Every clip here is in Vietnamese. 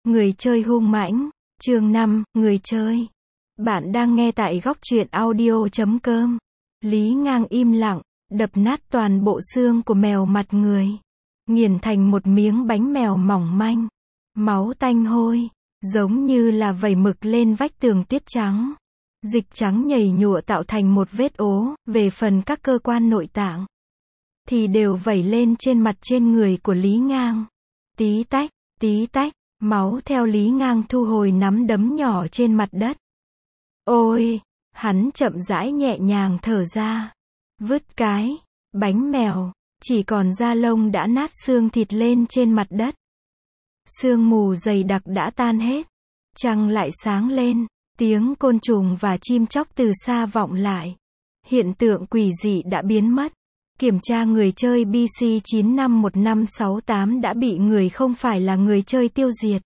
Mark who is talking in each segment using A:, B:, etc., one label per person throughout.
A: Người chơi hung mãnh, chương 5, người chơi. Bạn đang nghe tại góc truyện audio.com. Lý Ngang im lặng, đập nát toàn bộ xương của mèo mặt người. Nghiền thành một miếng bánh mèo mỏng manh. Máu tanh hôi, giống như là vẩy mực lên vách tường tuyết trắng. Dịch trắng nhầy nhụa tạo thành một vết ố, về phần các cơ quan nội tạng thì đều vẩy lên trên mặt trên người của Lý Ngang. Tí tách, máu theo Lý Ngang thu hồi nắm đấm nhỏ trên mặt đất. Ôi, hắn chậm rãi nhẹ nhàng thở ra. Vứt cái bánh mèo, chỉ còn da lông đã nát xương thịt lên trên mặt đất. Sương mù dày đặc đã tan hết. Trăng lại sáng lên, tiếng côn trùng và chim chóc từ xa vọng lại. Hiện tượng quỷ dị đã biến mất. Kiểm tra người chơi BC951568 đã bị người không phải là người chơi tiêu diệt.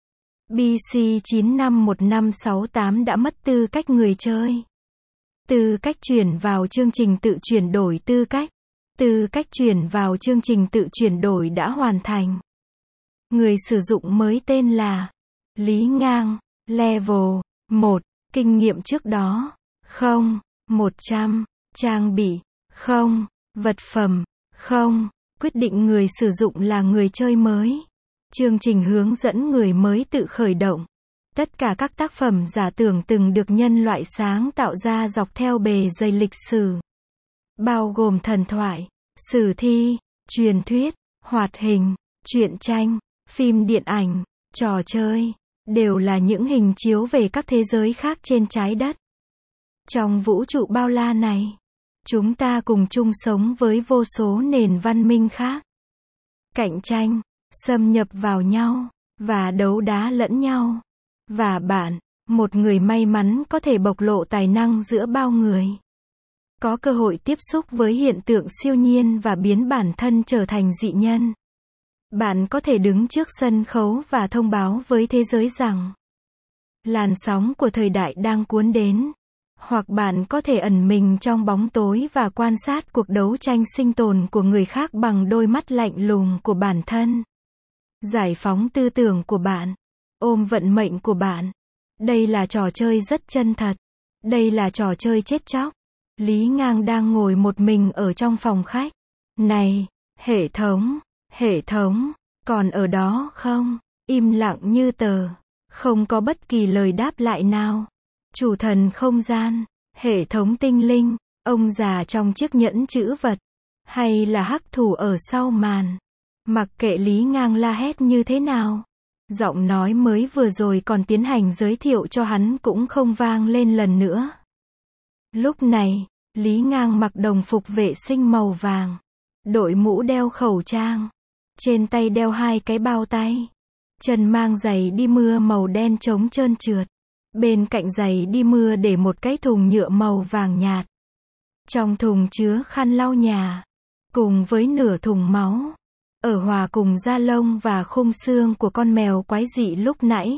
A: BC951568 đã mất tư cách người chơi. Tư cách chuyển vào chương trình tự chuyển đổi tư cách. Tư cách chuyển vào chương trình tự chuyển đổi đã hoàn thành. Người sử dụng mới tên là Lý Ngang, Level 1, kinh nghiệm trước đó, 0, 100, trang bị, 0, vật phẩm, 0, quyết định người sử dụng là người chơi mới. Chương trình hướng dẫn người mới tự khởi động. Tất cả các tác phẩm giả tưởng từng được nhân loại sáng tạo ra dọc theo bề dày lịch sử. Bao gồm thần thoại, sử thi, truyền thuyết, hoạt hình, truyện tranh, phim điện ảnh, trò chơi, đều là những hình chiếu về các thế giới khác trên trái đất. Trong vũ trụ bao la này, chúng ta cùng chung sống với vô số nền văn minh khác. Cạnh tranh, xâm nhập vào nhau, và đấu đá lẫn nhau. Và bạn, một người may mắn có thể bộc lộ tài năng giữa bao người. Có cơ hội tiếp xúc với hiện tượng siêu nhiên và biến bản thân trở thành dị nhân. Bạn có thể đứng trước sân khấu và thông báo với thế giới rằng làn sóng của thời đại đang cuốn đến. Hoặc bạn có thể ẩn mình trong bóng tối và quan sát cuộc đấu tranh sinh tồn của người khác bằng đôi mắt lạnh lùng của bản thân. Giải phóng tư tưởng của bạn. Ôm vận mệnh của bạn. Đây là trò chơi rất chân thật. Đây là trò chơi chết chóc. Lý Ngang đang ngồi một mình ở trong phòng khách. Này, hệ thống, còn ở đó không? Im lặng như tờ. Không có bất kỳ lời đáp lại nào. Chủ thần không gian, hệ thống tinh linh, ông già trong chiếc nhẫn chữ vật, hay là hắc thủ ở sau màn. Mặc kệ Lý Ngang la hét như thế nào, giọng nói mới vừa rồi còn tiến hành giới thiệu cho hắn cũng không vang lên lần nữa. Lúc này, Lý Ngang mặc đồng phục vệ sinh màu vàng, đội mũ đeo khẩu trang, trên tay đeo 2 cái bao tay, chân mang giày đi mưa màu đen chống trơn trượt. Bên cạnh giày đi mưa để một cái thùng nhựa màu vàng nhạt. Trong thùng chứa khăn lau nhà, cùng với nửa thùng máu, ở hòa cùng da lông và khung xương của con mèo quái dị lúc nãy.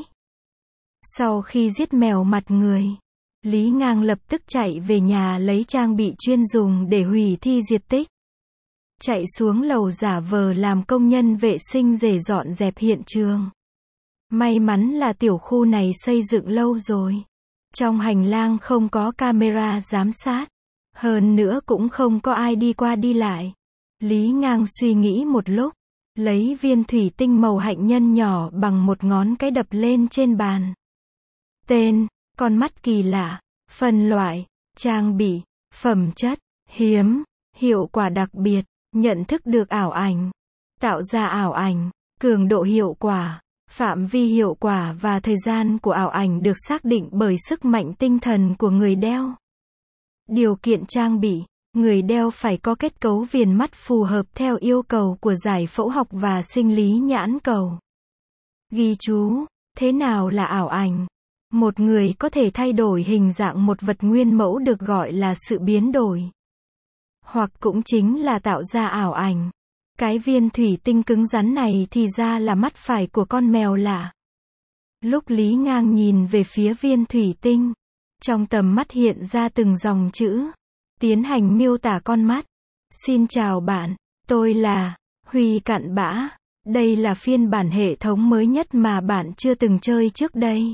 A: Sau khi giết mèo mặt người, Lý Ngang lập tức chạy về nhà lấy trang bị chuyên dùng để hủy thi diệt tích. Chạy xuống lầu giả vờ làm công nhân vệ sinh để dọn dẹp hiện trường. May mắn là tiểu khu này xây dựng lâu rồi. Trong hành lang không có camera giám sát. Hơn nữa cũng không có ai đi qua đi lại. Lý Ngang suy nghĩ một lúc. Lấy viên thủy tinh màu hạnh nhân nhỏ bằng một ngón cái đập lên trên bàn. Tên, con mắt kỳ lạ, phân loại, trang bị, phẩm chất, hiếm, hiệu quả đặc biệt, nhận thức được ảo ảnh, tạo ra ảo ảnh, cường độ hiệu quả. Phạm vi hiệu quả và thời gian của ảo ảnh được xác định bởi sức mạnh tinh thần của người đeo. Điều kiện trang bị, người đeo phải có kết cấu viền mắt phù hợp theo yêu cầu của giải phẫu học và sinh lý nhãn cầu. Ghi chú, thế nào là ảo ảnh? Một người có thể thay đổi hình dạng một vật nguyên mẫu được gọi là sự biến đổi. Hoặc cũng chính là tạo ra ảo ảnh. Cái viên thủy tinh cứng rắn này thì ra là mắt phải của con mèo lạ. Lúc Lý Ngang nhìn về phía viên thủy tinh, trong tầm mắt hiện ra từng dòng chữ, tiến hành miêu tả con mắt. Xin chào bạn, tôi là Huy Cặn Bã, Đây là phiên bản hệ thống mới nhất mà bạn chưa từng chơi trước đây.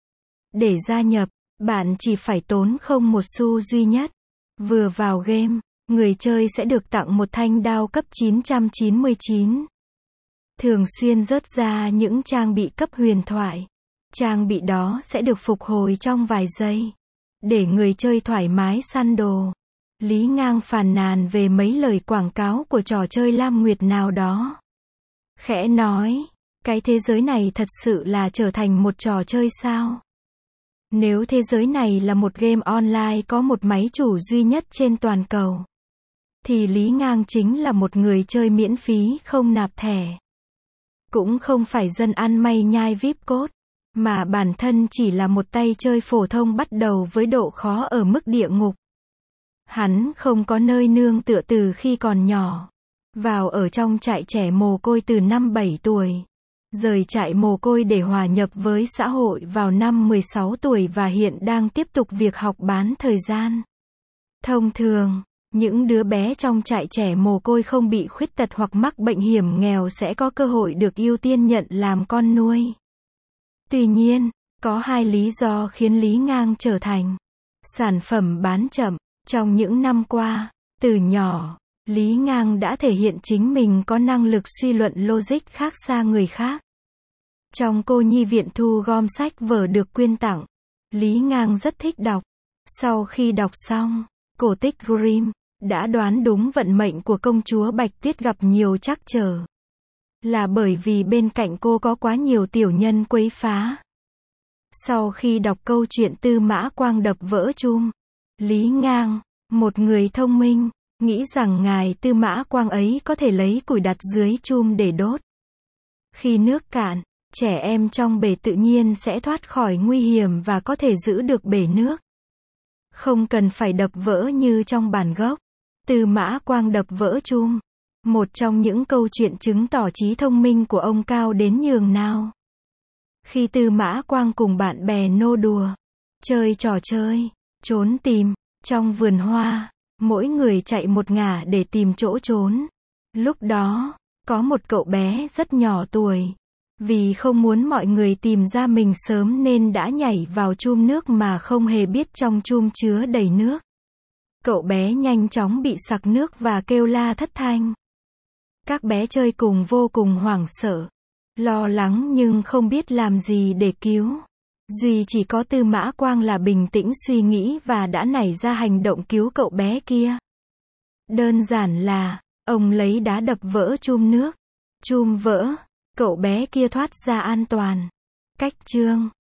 A: Để gia nhập, bạn chỉ phải tốn không một xu duy nhất. Vừa vào game, người chơi sẽ được tặng một thanh đao cấp 999. Thường xuyên rớt ra những trang bị cấp huyền thoại. Trang bị đó sẽ được phục hồi trong vài giây, để người chơi thoải mái săn đồ. Lý Ngang phàn nàn về mấy lời quảng cáo của trò chơi Lam Nguyệt nào đó. Khẽ nói, cái thế giới này thật sự là trở thành một trò chơi sao? Nếu thế giới này là một game online có một máy chủ duy nhất trên toàn cầu, thì Lý Ngang chính là một người chơi miễn phí không nạp thẻ. Cũng không phải dân ăn mày nhai VIP code, mà bản thân chỉ là một tay chơi phổ thông bắt đầu với độ khó ở mức địa ngục. Hắn không có nơi nương tựa từ khi còn nhỏ. Vào ở trong trại trẻ mồ côi từ năm 7 tuổi. Rời trại mồ côi để hòa nhập với xã hội vào năm 16 tuổi và hiện đang tiếp tục việc học bán thời gian. Thông thường, những đứa bé trong trại trẻ mồ côi không bị khuyết tật hoặc mắc bệnh hiểm nghèo sẽ có cơ hội được ưu tiên nhận làm con nuôi. Tuy nhiên, có hai lý do khiến Lý Ngang trở thành sản phẩm bán chậm. Trong những năm qua, từ nhỏ, Lý Ngang đã thể hiện chính mình có năng lực suy luận logic khác xa người khác. Trong cô nhi viện thu gom sách vở được quyên tặng, Lý Ngang rất thích đọc. Sau khi đọc xong, cổ tích Grimm đã đoán đúng vận mệnh của công chúa Bạch Tuyết gặp nhiều trắc trở. Là bởi vì bên cạnh cô có quá nhiều tiểu nhân quấy phá. Sau khi đọc câu chuyện Tư Mã Quang đập vỡ chum, Lý Ngang, một người thông minh, nghĩ rằng ngài Tư Mã Quang ấy có thể lấy củi đặt dưới chum để đốt. Khi nước cạn, trẻ em trong bể tự nhiên sẽ thoát khỏi nguy hiểm và có thể giữ được bể nước. Không cần phải đập vỡ như trong bản gốc. Tư Mã Quang đập vỡ chum. Một trong những câu chuyện chứng tỏ trí thông minh của ông cao đến nhường nào. Khi Tư Mã Quang cùng bạn bè nô đùa, chơi trò chơi, trốn tìm, trong vườn hoa, mỗi người chạy một ngả để tìm chỗ trốn. Lúc đó, có một cậu bé rất nhỏ tuổi. Vì không muốn mọi người tìm ra mình sớm nên đã nhảy vào chum nước mà không hề biết trong chum chứa đầy nước. Cậu bé nhanh chóng bị sặc nước và kêu la thất thanh. Các bé chơi cùng vô cùng hoảng sợ, lo lắng nhưng không biết làm gì để cứu. Duy chỉ có Tư Mã Quang là bình tĩnh suy nghĩ và đã nảy ra hành động cứu cậu bé kia. Đơn giản là, ông lấy đá đập vỡ chum nước. Chum vỡ, cậu bé kia thoát ra an toàn. Cách chương